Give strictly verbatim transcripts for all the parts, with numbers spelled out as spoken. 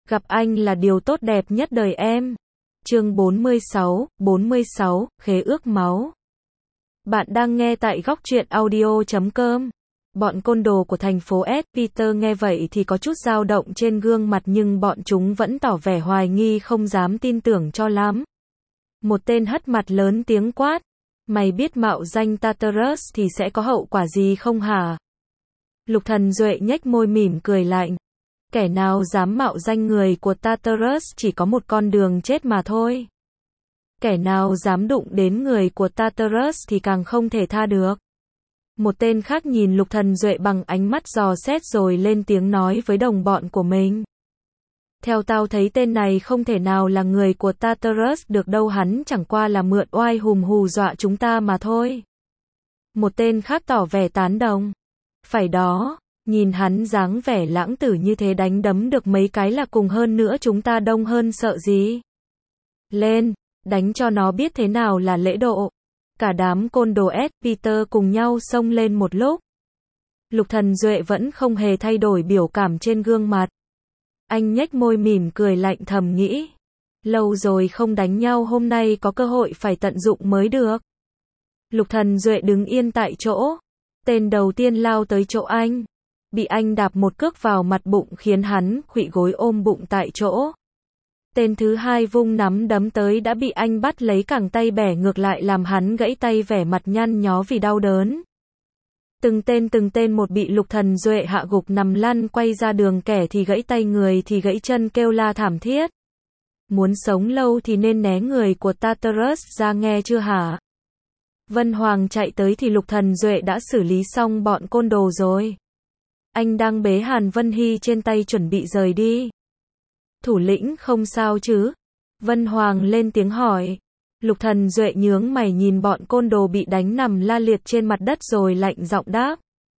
Gặp anh là điều tốt đẹp nhất đời em. Chương bốn mươi sáu, bốn mươi sáu, khế ước máu. Bạn đang nghe tại góc truyện audio chấm com. Bọn côn đồ của thành phố S. Peter nghe vậy thì có chút dao động trên gương mặt nhưng bọn chúng vẫn tỏ vẻ hoài nghi không dám tin tưởng cho lắm. Một tên hất mặt lớn tiếng quát. Mày biết mạo danh Tartarus thì sẽ có hậu quả gì không hả? Lục Thần Duệ nhếch môi mỉm cười lạnh. Kẻ nào dám mạo danh người của Tartarus chỉ có một con đường chết mà thôi. Kẻ nào dám đụng đến người của Tartarus thì càng không thể tha được. Một tên khác nhìn Lục Thần Duệ bằng ánh mắt dò xét rồi lên tiếng nói với đồng bọn của mình. Theo tao thấy tên này không thể nào là người của Tartarus được đâu, hắn chẳng qua là mượn oai hùm hù dọa chúng ta mà thôi. Một tên khác tỏ vẻ tán đồng. Phải đó, nhìn hắn dáng vẻ lãng tử như thế đánh đấm được mấy cái là cùng, hơn nữa chúng ta đông hơn sợ gì. Lên, đánh cho nó biết thế nào là lễ độ. Cả đám côn đồ S. Peter cùng nhau xông lên một lúc. Lục Thần Duệ vẫn không hề thay đổi biểu cảm trên gương mặt. Anh nhếch môi mỉm cười lạnh thầm nghĩ. Lâu rồi không đánh nhau, hôm nay có cơ hội phải tận dụng mới được. Lục Thần Duệ đứng yên tại chỗ. Tên đầu tiên lao tới chỗ anh. Bị anh đạp một cước vào mặt bụng khiến hắn khuỵu gối ôm bụng tại chỗ. Tên thứ hai vung nắm đấm tới đã bị anh bắt lấy cẳng tay bẻ ngược lại làm hắn gãy tay, vẻ mặt nhăn nhó vì đau đớn. Từng tên từng tên một bị Lục Thần Duệ hạ gục nằm lăn quay ra đường, kẻ thì gãy tay, người thì gãy chân, kêu la thảm thiết. Muốn sống lâu thì nên né người của Tartarus ra, nghe chưa hả? Vân Hoàng chạy tới thì Lục Thần Duệ đã xử lý xong bọn côn đồ rồi. Anh đang bế Hàn Vân Hy trên tay chuẩn bị rời đi. Thủ lĩnh không sao chứ? Vân Hoàng lên tiếng hỏi. Lục Thần Duệ nhướng mày nhìn bọn côn đồ bị đánh nằm la liệt trên mặt đất rồi lạnh giọng đáp.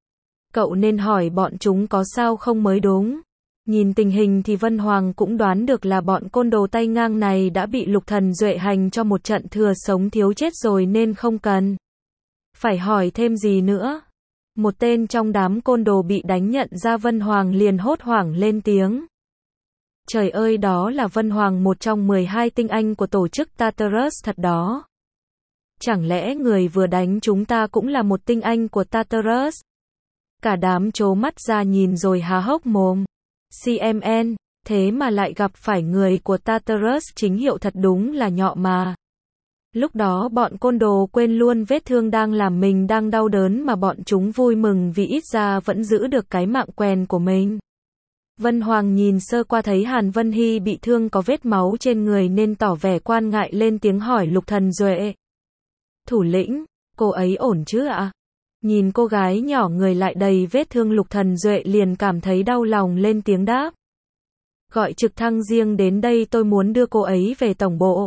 Cậu nên hỏi bọn chúng có sao không mới đúng. Nhìn tình hình thì Vân Hoàng cũng đoán được là bọn côn đồ tay ngang này đã bị Lục Thần Duệ hành cho một trận thừa sống thiếu chết rồi nên không cần phải hỏi thêm gì nữa. Một tên trong đám côn đồ bị đánh nhận ra Vân Hoàng liền hốt hoảng lên tiếng. Trời ơi, đó là Vân Hoàng, một trong mười hai tinh anh của tổ chức Tartarus thật đó. Chẳng lẽ người vừa đánh chúng ta cũng là một tinh anh của Tartarus? Cả đám trố mắt ra nhìn rồi há hốc mồm. xê em en, thế mà lại gặp phải người của Tartarus chính hiệu, thật đúng là nhọ mà. Lúc đó bọn côn đồ quên luôn vết thương đang làm mình đang đau đớn mà bọn chúng vui mừng vì ít ra vẫn giữ được cái mạng quèn của mình. Vân Hoàng nhìn sơ qua thấy Hàn Vân Hy bị thương có vết máu trên người nên tỏ vẻ quan ngại lên tiếng hỏi Lục Thần Duệ. Thủ lĩnh, cô ấy ổn chứ ạ? Nhìn cô gái nhỏ người lại đầy vết thương, Lục Thần Duệ liền cảm thấy đau lòng lên tiếng đáp. Gọi trực thăng riêng đến đây, tôi muốn đưa cô ấy về tổng bộ.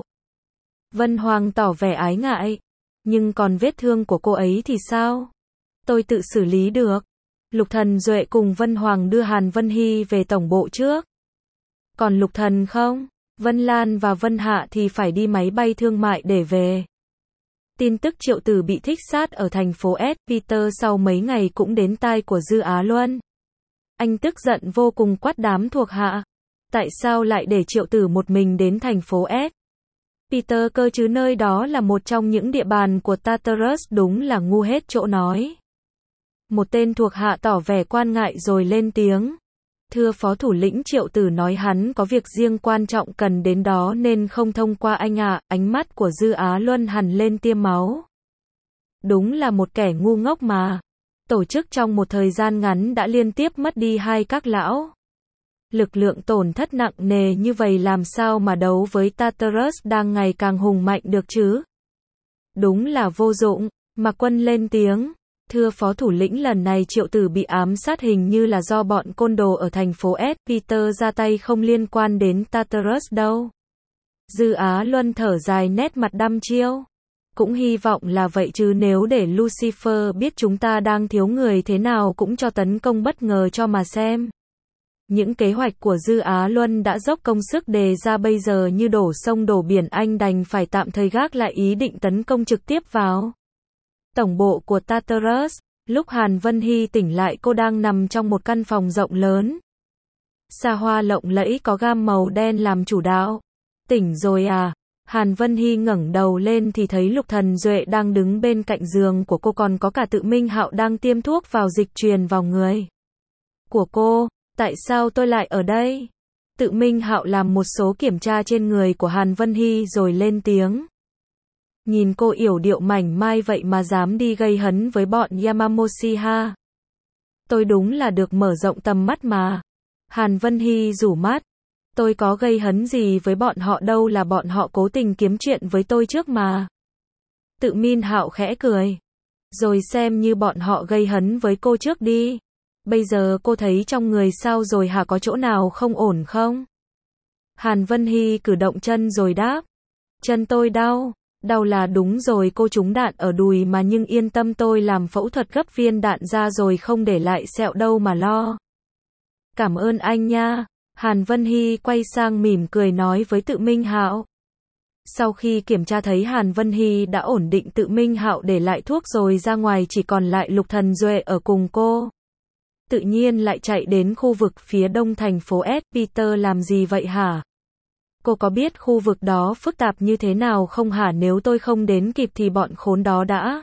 Vân Hoàng tỏ vẻ ái ngại. Nhưng còn vết thương của cô ấy thì sao? Tôi tự xử lý được. Lục Thần Duệ cùng Vân Hoàng đưa Hàn Vân Hy về tổng bộ trước. Còn Lục Thần không? Vân Lan và Vân Hạ thì phải đi máy bay thương mại để về. Tin tức Triệu Tử bị thích sát ở thành phố S. Peter sau mấy ngày cũng đến tai của Dư Á Luân. Anh tức giận vô cùng quát đám thuộc hạ. Tại sao lại để Triệu Tử một mình đến thành phố S. Peter cơ chứ, nơi đó là một trong những địa bàn của Tartarus, đúng là ngu hết chỗ nói. Một tên thuộc hạ tỏ vẻ quan ngại rồi lên tiếng. Thưa phó thủ lĩnh, Triệu Tử nói hắn có việc riêng quan trọng cần đến đó nên không thông qua anh ạ. Ánh mắt của Dư Á Luân hằn lên tiêm máu. Đúng là một kẻ ngu ngốc mà. Tổ chức trong một thời gian ngắn đã liên tiếp mất đi hai các lão. Lực lượng tổn thất nặng nề như vậy làm sao mà đấu với Tartarus đang ngày càng hùng mạnh được chứ? Đúng là vô dụng. Mạc Quân lên tiếng. Thưa phó thủ lĩnh, lần này Triệu Tử bị ám sát hình như là do bọn côn đồ ở thành phố S. Peter ra tay, không liên quan đến Tartarus đâu. Dư Á Luân thở dài, nét mặt đăm chiêu. Cũng hy vọng là vậy chứ, nếu để Lucifer biết chúng ta đang thiếu người thế nào cũng cho tấn công bất ngờ cho mà xem. Những kế hoạch của Dư Á Luân đã dốc công sức đề ra bây giờ như đổ sông đổ biển, anh đành phải tạm thời gác lại ý định tấn công trực tiếp vào tổng bộ của Tartarus. Lúc Hàn Vân Hy tỉnh lại, cô đang nằm trong một căn phòng rộng lớn. xa hoa lộng lẫy có gam màu đen làm chủ đạo. Tỉnh rồi à? Hàn Vân Hy ngẩng đầu lên thì thấy Lục Thần Duệ đang đứng bên cạnh giường của cô, còn có cả Tự Minh Hạo đang tiêm thuốc vào dịch truyền vào người của cô. Tại sao tôi lại ở đây? Tự Minh Hạo làm một số kiểm tra trên người của Hàn Vân Hy rồi lên tiếng. Nhìn cô yểu điệu mảnh mai vậy mà dám đi gây hấn với bọn Yamamoshi ha. Tôi đúng là được mở rộng tầm mắt mà. Hàn Vân Hy rủ mắt. Tôi có gây hấn gì với bọn họ đâu, là bọn họ cố tình kiếm chuyện với tôi trước mà. Tự Minh Hạo khẽ cười. Rồi xem như bọn họ gây hấn với cô trước đi. Bây giờ cô thấy trong người sao rồi hả, có chỗ nào không ổn không? Hàn Vân Hy cử động chân rồi đáp. Chân tôi đau. Đau là đúng rồi, cô trúng đạn ở đùi mà, nhưng yên tâm, tôi làm phẫu thuật gấp viên đạn ra rồi, không để lại sẹo đâu mà lo. Cảm ơn anh nha. Hàn Vân Hy quay sang mỉm cười nói với Tự Minh Hạo. Sau khi kiểm tra thấy Hàn Vân Hy đã ổn định, Tự Minh Hạo để lại thuốc rồi ra ngoài, chỉ còn lại Lục Thần Duệ ở cùng cô. Tự nhiên lại chạy đến khu vực phía đông thành phố S. Peter làm gì vậy hả? Cô có biết khu vực đó phức tạp như thế nào không hả? Nếu tôi không đến kịp thì bọn khốn đó đã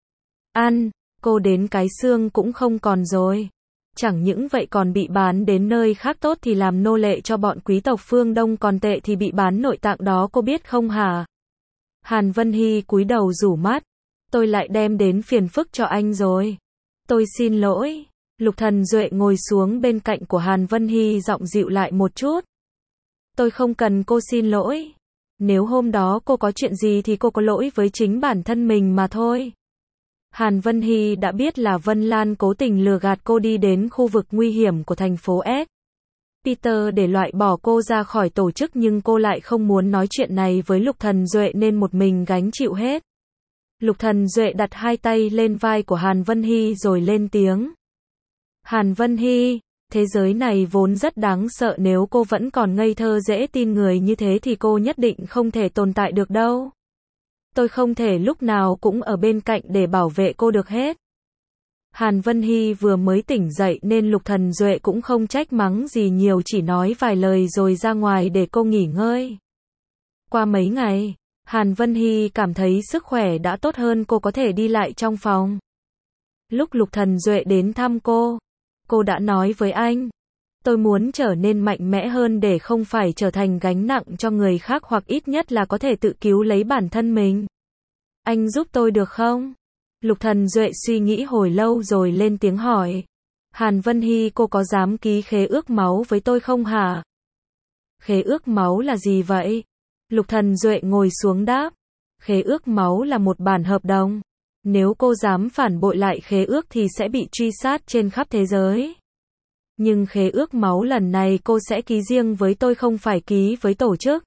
ăn, cô đến cái xương cũng không còn rồi. Chẳng những vậy còn bị bán đến nơi khác, tốt thì làm nô lệ cho bọn quý tộc phương Đông, còn tệ thì bị bán nội tạng đó, cô biết không hả? Hàn Vân Hy cúi đầu rủ mắt. Tôi lại đem đến phiền phức cho anh rồi. Tôi xin lỗi. Lục Thần Duệ ngồi xuống bên cạnh của Hàn Vân Hy, giọng dịu lại một chút. Tôi không cần cô xin lỗi. Nếu hôm đó cô có chuyện gì thì cô có lỗi với chính bản thân mình mà thôi. Hàn Vân Hy đã biết là Vân Lan cố tình lừa gạt cô đi đến khu vực nguy hiểm của thành phố S. Peter để loại bỏ cô ra khỏi tổ chức, nhưng cô lại không muốn nói chuyện này với Lục Thần Duệ nên một mình gánh chịu hết. Lục Thần Duệ đặt hai tay lên vai của Hàn Vân Hy rồi lên tiếng. Hàn Vân Hy, thế giới này vốn rất đáng sợ, nếu cô vẫn còn ngây thơ dễ tin người như thế thì cô nhất định không thể tồn tại được đâu. Tôi không thể lúc nào cũng ở bên cạnh để bảo vệ cô được hết. Hàn Vân Hy vừa mới tỉnh dậy nên Lục Thần Duệ cũng không trách mắng gì nhiều, chỉ nói vài lời rồi ra ngoài để cô nghỉ ngơi. Qua mấy ngày, Hàn Vân Hy cảm thấy sức khỏe đã tốt hơn, cô có thể đi lại trong phòng. Lúc Lục Thần Duệ đến thăm cô, cô đã nói với anh. Tôi muốn trở nên mạnh mẽ hơn để không phải trở thành gánh nặng cho người khác, hoặc ít nhất là có thể tự cứu lấy bản thân mình. Anh giúp tôi được không? Lục Thần Duệ suy nghĩ hồi lâu rồi lên tiếng hỏi. Hàn Vân Hy, cô có dám ký khế ước máu với tôi không hả? Khế ước máu là gì vậy? Lục Thần Duệ ngồi xuống đáp. Khế ước máu là một bản hợp đồng. Nếu cô dám phản bội lại khế ước thì sẽ bị truy sát trên khắp thế giới. Nhưng khế ước máu lần này cô sẽ ký riêng với tôi, không phải ký với tổ chức.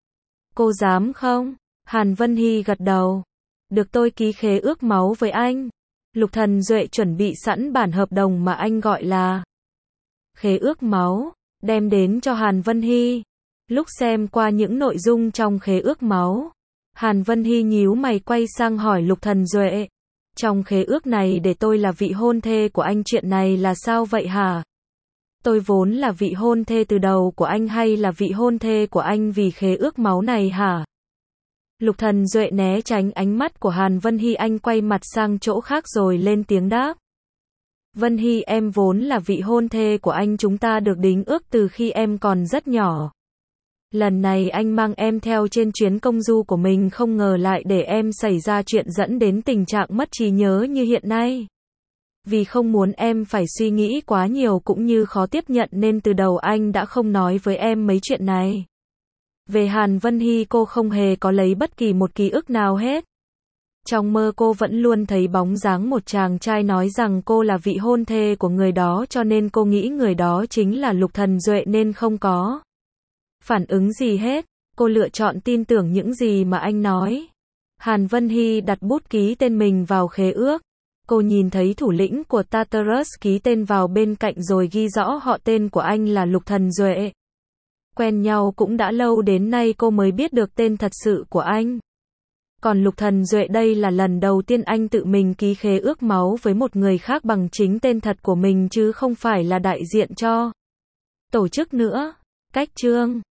Cô dám không? Hàn Vân Hy gật đầu. Được, tôi ký khế ước máu với anh. Lục Thần Duệ chuẩn bị sẵn bản hợp đồng mà anh gọi là khế ước máu, đem đến cho Hàn Vân Hy. Lúc xem qua những nội dung trong khế ước máu, Hàn Vân Hy nhíu mày quay sang hỏi Lục Thần Duệ. Trong khế ước này để tôi là vị hôn thê của anh, chuyện này là sao vậy hả? Tôi vốn là vị hôn thê từ đầu của anh hay là vị hôn thê của anh vì khế ước máu này hả? Lục Thần Duệ né tránh ánh mắt của Hàn Vân Hy, anh quay mặt sang chỗ khác rồi lên tiếng đáp. Vân Hy, em vốn là vị hôn thê của anh, chúng ta được đính ước từ khi em còn rất nhỏ. Lần này anh mang em theo trên chuyến công du của mình, không ngờ lại để em xảy ra chuyện dẫn đến tình trạng mất trí nhớ như hiện nay. Vì không muốn em phải suy nghĩ quá nhiều cũng như khó tiếp nhận nên từ đầu anh đã không nói với em mấy chuyện này. Về Hàn Vân Hy, cô không hề có lấy bất kỳ một ký ức nào hết. Trong mơ cô vẫn luôn thấy bóng dáng một chàng trai nói rằng cô là vị hôn thê của người đó, cho nên cô nghĩ người đó chính là Lục Thần Duệ nên không có phản ứng gì hết. Cô lựa chọn tin tưởng những gì mà anh nói. Hàn Vân Hy đặt bút ký tên mình vào khế ước. Cô nhìn thấy thủ lĩnh của Tartarus ký tên vào bên cạnh rồi ghi rõ họ tên của anh là Lục Thần Duệ. Quen nhau cũng đã lâu, đến nay cô mới biết được tên thật sự của anh. Còn Lục Thần Duệ đây là lần đầu tiên anh tự mình ký khế ước máu với một người khác bằng chính tên thật của mình chứ không phải là đại diện cho Tổ chức nữa. Cách chương